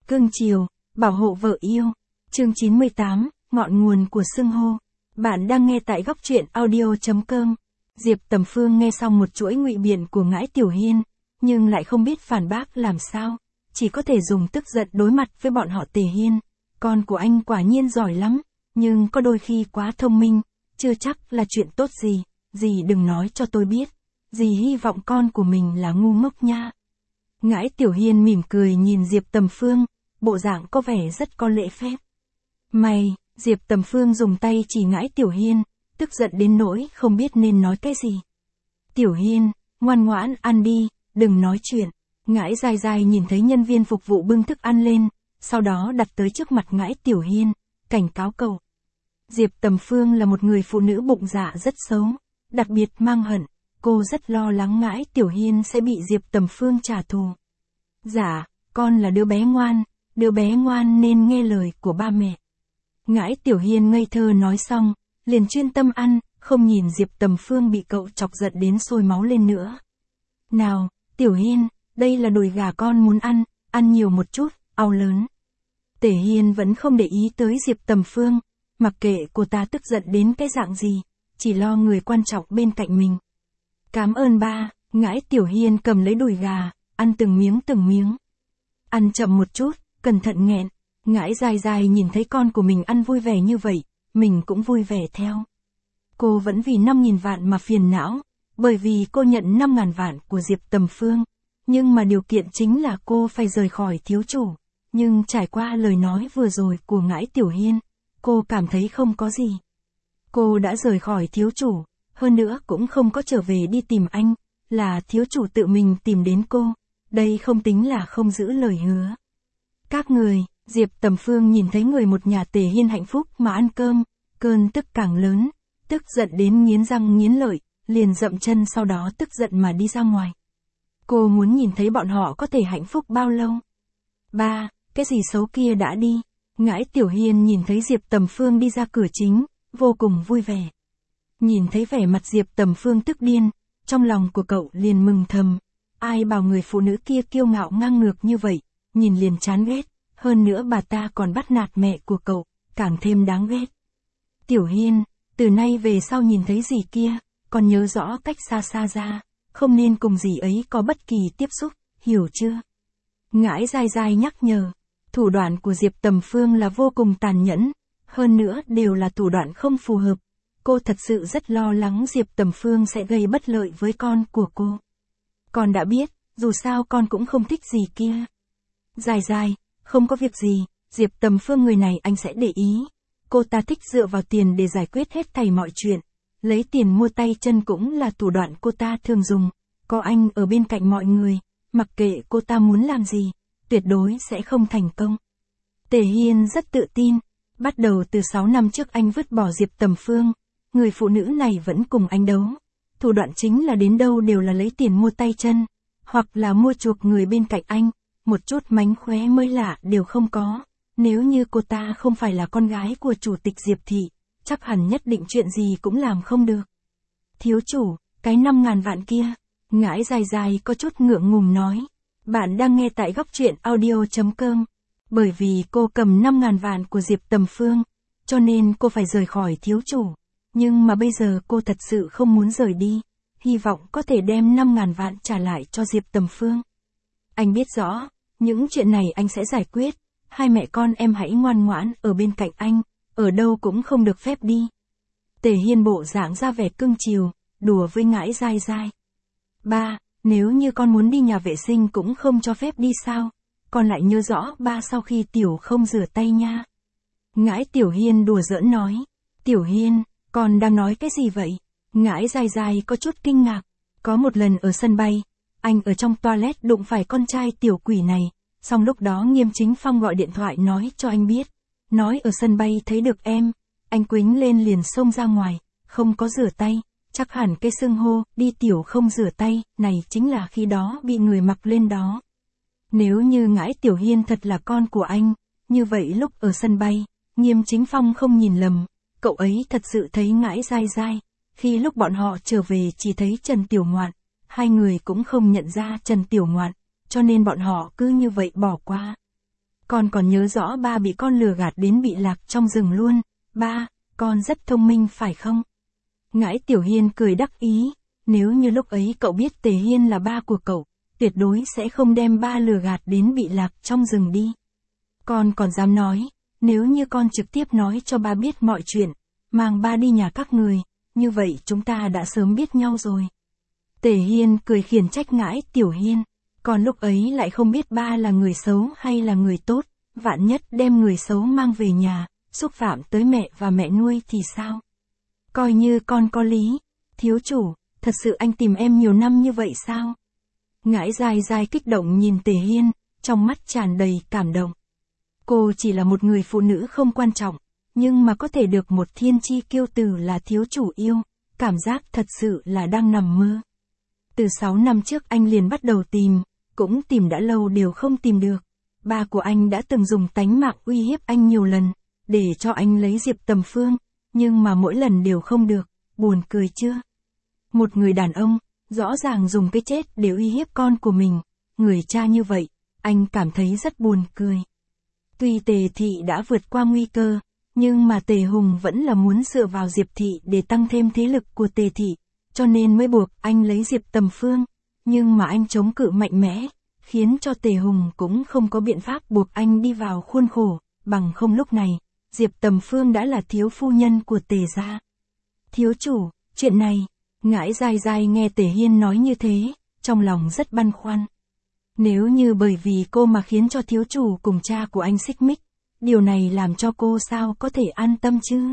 cưng chiều, bảo hộ vợ yêu. Chương 98, ngọn nguồn của xưng hô. Bạn đang nghe tại góc truyện audio.com. Diệp Tầm Phương nghe xong một chuỗi ngụy biện của Ngãi Tiểu Hiên, nhưng lại không biết phản bác làm sao, chỉ có thể dùng tức giận đối mặt với bọn họ Tề Hiên. Con của anh quả nhiên giỏi lắm, nhưng có đôi khi quá thông minh, chưa chắc là chuyện tốt gì, dì đừng nói cho tôi biết, dì hy vọng con của mình là ngu ngốc nha. Ngãi Tiểu Hiên mỉm cười nhìn Diệp Tầm Phương, bộ dạng có vẻ rất có lễ phép. Mày, Diệp Tầm Phương dùng tay chỉ Ngãi Tiểu Hiên, tức giận đến nỗi không biết nên nói cái gì. Tiểu Hiên, ngoan ngoãn ăn đi, đừng nói chuyện. Ngãi Dai Dai nhìn thấy nhân viên phục vụ bưng thức ăn lên, sau đó đặt tới trước mặt Ngãi Tiểu Hiên, cảnh cáo cậu. Diệp Tầm Phương là một người phụ nữ bụng dạ rất xấu, đặc biệt mang hận, cô rất lo lắng Ngãi Tiểu Hiên sẽ bị Diệp Tầm Phương trả thù. Dạ, con là đứa bé ngoan nên nghe lời của ba mẹ. Ngãi Tiểu Hiên ngây thơ nói xong, liền chuyên tâm ăn, không nhìn Diệp Tầm Phương bị cậu chọc giận đến sôi máu lên nữa. Nào, Tiểu Hiên, đây là đùi gà con muốn ăn nhiều một chút, ao lớn. Tề Hiên vẫn không để ý tới Diệp Tầm Phương, mặc kệ cô ta tức giận đến cái dạng gì, chỉ lo người quan trọng bên cạnh mình. Cảm ơn ba. Ngãi Tiểu Hiên cầm lấy đùi gà, ăn từng miếng. Ăn chậm một chút, cẩn thận nghẹn. Ngãi Dai Dai nhìn thấy con của mình ăn vui vẻ như vậy, mình cũng vui vẻ theo. Cô vẫn vì 5.000 vạn mà phiền não, bởi vì cô nhận 5.000 vạn của Diệp Tầm Phương, nhưng mà điều kiện chính là cô phải rời khỏi thiếu chủ. Nhưng trải qua lời nói vừa rồi của Ngãi Tiểu Hiên, cô cảm thấy không có gì. Cô đã rời khỏi thiếu chủ, hơn nữa cũng không có trở về đi tìm anh, là thiếu chủ tự mình tìm đến cô, đây không tính là không giữ lời hứa. Các người, Diệp Tầm Phương nhìn thấy người một nhà Tề Hiên hạnh phúc mà ăn cơm, cơn tức càng lớn, tức giận đến nghiến răng nghiến lợi, liền dậm chân sau đó tức giận mà đi ra ngoài. Cô muốn nhìn thấy bọn họ có thể hạnh phúc bao lâu. Ba, cái gì xấu kia đã đi. Ngãi Tiểu Hiên nhìn thấy Diệp Tầm Phương đi ra cửa chính, vô cùng vui vẻ. Nhìn thấy vẻ mặt Diệp Tầm Phương tức điên, trong lòng của cậu liền mừng thầm. Ai bảo người phụ nữ kia kiêu ngạo ngang ngược như vậy, nhìn liền chán ghét, hơn nữa bà ta còn bắt nạt mẹ của cậu, càng thêm đáng ghét. Tiểu Hiên, từ nay về sau nhìn thấy dì kia, còn nhớ rõ cách xa xa ra, không nên cùng dì ấy có bất kỳ tiếp xúc, hiểu chưa? Ngãi Dai Dai nhắc nhở, thủ đoạn của Diệp Tầm Phương là vô cùng tàn nhẫn, hơn nữa đều là thủ đoạn không phù hợp. Cô thật sự rất lo lắng Diệp Tầm Phương sẽ gây bất lợi với con của cô. Con đã biết, dù sao con cũng không thích gì kia. Dai Dai, không có việc gì, Diệp Tầm Phương người này anh sẽ để ý. Cô ta thích dựa vào tiền để giải quyết hết thảy mọi chuyện. Lấy tiền mua tay chân cũng là thủ đoạn cô ta thường dùng. Có anh ở bên cạnh mọi người, mặc kệ cô ta muốn làm gì, tuyệt đối sẽ không thành công. Tề Hiên rất tự tin. Bắt đầu từ 6 năm trước anh vứt bỏ Diệp Tầm Phương, người phụ nữ này vẫn cùng anh đấu. Thủ đoạn chính là đến đâu đều là lấy tiền mua tay chân, hoặc là mua chuộc người bên cạnh anh, một chút mánh khóe mới lạ đều không có. Nếu như cô ta không phải là con gái của chủ tịch Diệp Thị, chắc hẳn nhất định chuyện gì cũng làm không được. Thiếu chủ, cái 5.000 vạn kia, Ngãi Dai Dai có chút ngượng ngùng nói. Bạn đang nghe tại góc truyện audio.com. Bởi vì cô cầm 5.000 vạn của Diệp Tầm Phương, cho nên cô phải rời khỏi thiếu chủ. Nhưng mà bây giờ cô thật sự không muốn rời đi, hy vọng có thể đem 5.000 vạn trả lại cho Diệp Tầm Phương. Anh biết rõ, những chuyện này anh sẽ giải quyết, hai mẹ con em hãy ngoan ngoãn ở bên cạnh anh, ở đâu cũng không được phép đi. Tề Hiên bộ dạng ra vẻ cưng chiều, đùa với Ngãi Dai Dai. Ba, nếu như con muốn đi nhà vệ sinh cũng không cho phép đi sao? Con lại nhớ rõ ba sau khi Tiểu không rửa tay nha. Ngãi Tiểu Hiên đùa giỡn nói. Tiểu Hiên, con đang nói cái gì vậy? Ngãi Dai Dai có chút kinh ngạc. Có một lần ở sân bay, anh ở trong toilet đụng phải con trai tiểu quỷ này, xong lúc đó Nghiêm Chính Phong gọi điện thoại nói cho anh biết. Nói ở sân bay thấy được em, anh quýnh lên liền xông ra ngoài, không có rửa tay. Chắc hẳn cái xưng hô, đi Tiểu không rửa tay, này chính là khi đó bị người mặc lên đó. Nếu như Ngãi Tiểu Hiên thật là con của anh, như vậy lúc ở sân bay, Nghiêm Chính Phong không nhìn lầm, cậu ấy thật sự thấy Ngãi Dai Dai. Khi lúc bọn họ trở về chỉ thấy Trần Tiểu Ngoạn, hai người cũng không nhận ra Trần Tiểu Ngoạn, cho nên bọn họ cứ như vậy bỏ qua. Con còn nhớ rõ ba bị con lừa gạt đến bị lạc trong rừng luôn. Ba, con rất thông minh phải không? Ngãi Tiểu Hiên cười đắc ý, nếu như lúc ấy cậu biết Tề Hiên là ba của cậu, tuyệt đối sẽ không đem ba lừa gạt đến bị lạc trong rừng đi. Con còn dám nói, nếu như con trực tiếp nói cho ba biết mọi chuyện, mang ba đi nhà các người, như vậy chúng ta đã sớm biết nhau rồi. Tề Hiên cười khiển trách Ngãi Tiểu Hiên, còn lúc ấy lại không biết ba là người xấu hay là người tốt, vạn nhất đem người xấu mang về nhà, xúc phạm tới mẹ và mẹ nuôi thì sao? Coi như con có lý, thiếu chủ, thật sự anh tìm em nhiều năm như vậy sao? Ngãi Giai Giai kích động nhìn Tề Hiên, trong mắt tràn đầy cảm động. Cô chỉ là một người phụ nữ không quan trọng, nhưng mà có thể được một thiên chi kiêu tử là thiếu chủ yêu, cảm giác thật sự là đang nằm mơ. Từ 6 năm trước anh liền bắt đầu tìm, cũng tìm đã lâu đều không tìm được. Ba của anh đã từng dùng tánh mạng uy hiếp anh nhiều lần, để cho anh lấy Diệp Tầm Phương, nhưng mà mỗi lần đều không được, buồn cười chưa? Một người đàn ông, rõ ràng dùng cái chết để uy hiếp con của mình, người cha như vậy, anh cảm thấy rất buồn cười. Tuy Tề Thị đã vượt qua nguy cơ, nhưng mà Tề Hùng vẫn là muốn dựa vào Diệp Thị để tăng thêm thế lực của Tề Thị, cho nên mới buộc anh lấy Diệp Tầm Phương, nhưng mà anh chống cự mạnh mẽ, khiến cho Tề Hùng cũng không có biện pháp buộc anh đi vào khuôn khổ, bằng không lúc này, Diệp Tầm Phương đã là thiếu phu nhân của Tề gia. Thiếu chủ, chuyện này, Ngãi Giai Giai nghe Tề Hiên nói như thế, trong lòng rất băn khoăn. Nếu như bởi vì cô mà khiến cho thiếu chủ cùng cha của anh xích mích, điều này làm cho cô sao có thể an tâm chứ?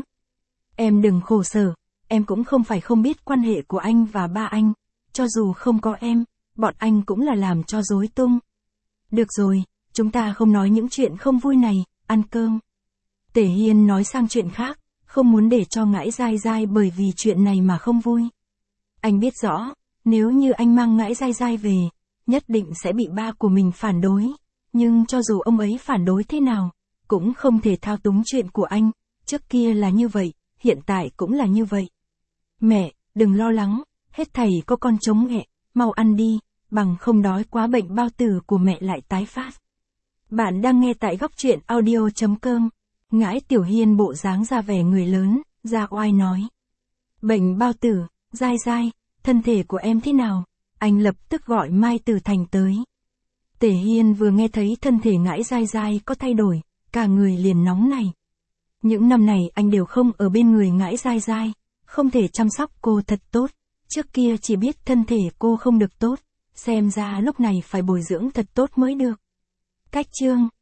Em đừng khổ sở, em cũng không phải không biết quan hệ của anh và ba anh, cho dù không có em, bọn anh cũng là làm cho rối tung. Được rồi, chúng ta không nói những chuyện không vui này, ăn cơm. Tề Hiên nói sang chuyện khác, không muốn để cho Ngãi Giai Giai bởi vì chuyện này mà không vui. Anh biết rõ, nếu như anh mang Ngãi Giai Giai về, nhất định sẽ bị ba của mình phản đối, nhưng cho dù ông ấy phản đối thế nào, cũng không thể thao túng chuyện của anh, trước kia là như vậy, hiện tại cũng là như vậy. Mẹ, đừng lo lắng, hết thảy có con chống ẹ, mau ăn đi, bằng không đói quá bệnh bao tử của mẹ lại tái phát. Bạn đang nghe tại góc truyện audio.com. Ngãi Tiểu Hiên bộ dáng ra vẻ người lớn, ra oai nói. Bệnh bao tử, Giai Giai, thân thể của em thế nào? Anh lập tức gọi Mai Tử Thành tới. Tề Hiên vừa nghe thấy thân thể Ngãi Giai Giai có thay đổi, cả người liền nóng này. Những năm này anh đều không ở bên người Ngãi Giai Giai, không thể chăm sóc cô thật tốt. Trước kia chỉ biết thân thể cô không được tốt, xem ra lúc này phải bồi dưỡng thật tốt mới được. Cách chương